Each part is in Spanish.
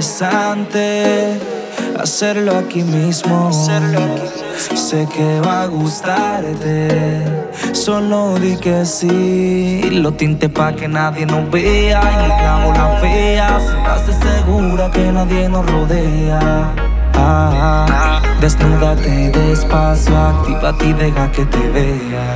interesante hacerlo aquí mismo. Sé que va a gustarte, solo di que sí. Lo tinte pa' que nadie nos vea y ni clavo la fea. Hace segura que nadie nos rodea. Desnúdate despacio, actívate y deja que te vea.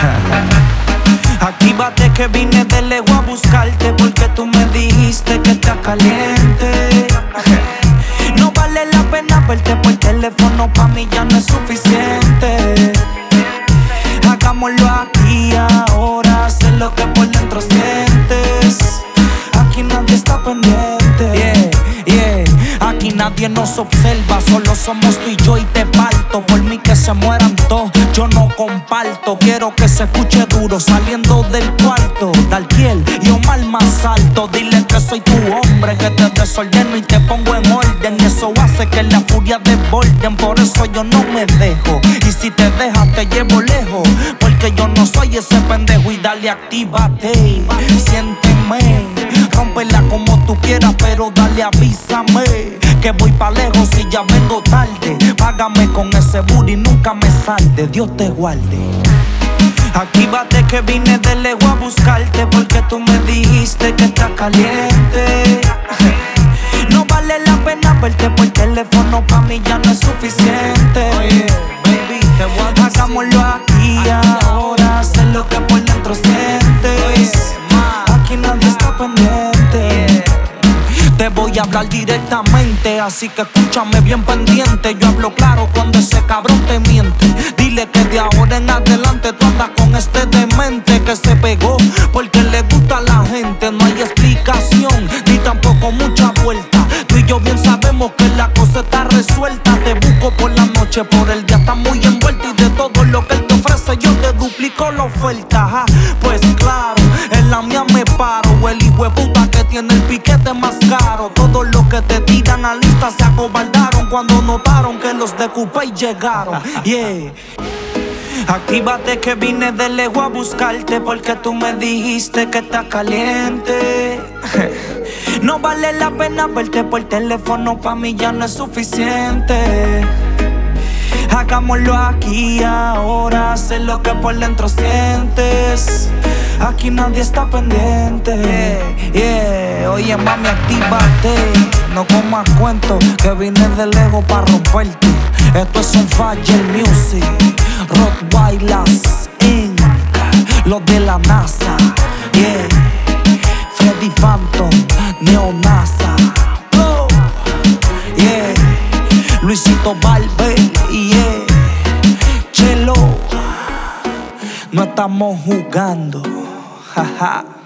Actívate que vine de lejos a buscarte, porque tú me dijiste que estás caliente. No vale la pena verte por teléfono, pa' mí ya no es suficiente. Hagámoslo aquí ahora, sé lo que por dentro sientes. Aquí nadie está pendiente, aquí nadie nos observa, solo somos tú y yo y te parto. Por mí que se mueran todos, yo no comparto. Quiero que se escuche duro saliendo del cuarto. Dalquiel y Omar más alto. Dile que soy tu hombre, que te desordeno y te pongo en orden. Eso hace que la furia desborden, por eso yo no me dejo. Y si te dejas te llevo lejos, porque yo no soy ese pendejo. Y dale, actívate, siénteme, rómpela como tú quieras, pero dale, avísame que voy pa' lejos y ya vengo tarde. Págame con ese booty, nunca me salde, Dios te guarde. Actívate que vine de lejos a buscarte, porque tú me dijiste que estás caliente. No vale la pena verte por teléfono, pa' mí ya no es suficiente. Oye, baby, te voy a decir, hagámoslo aquí ahora, sé lo que por dentro sientes. Aquí nadie está pendiente. Te voy a hablar directamente, así que escúchame bien pendiente. Yo hablo claro cuando ese cabrón te miente. Dile que de ahora en adelante tú andas con este demente que se pegó porque le gusta a la gente. No hay explicación, ni tampoco mucha vuelta. Tú y yo bien sabemos que la cosa está resuelta. Te busco por la noche, por el día estás muy envuelta. Y de todo lo que él te ofrece yo te duplico la oferta. Pues claro, en la mía me paro. El hijo de puta que tiene el piquete más caro. Todos los que te tiran a lista se acobardaron cuando notaron que los de Coupé llegaron. Actívate que vine de lejos a buscarte, porque tú me dijiste que estás caliente. No vale la pena verte por teléfono, pa' mí ya no es suficiente. Hagámoslo aquí ahora, sé lo que por dentro sientes. Aquí nadie está pendiente. Oye mami, actívate, no comas cuento, que vine de lejos pa' romperte. Esto es un Fire Music, Rottweilers Inc., los de la NASA, Freddy Phantom, Neonasa, Luisito Barber, Chelo. No estamos jugando, jaja.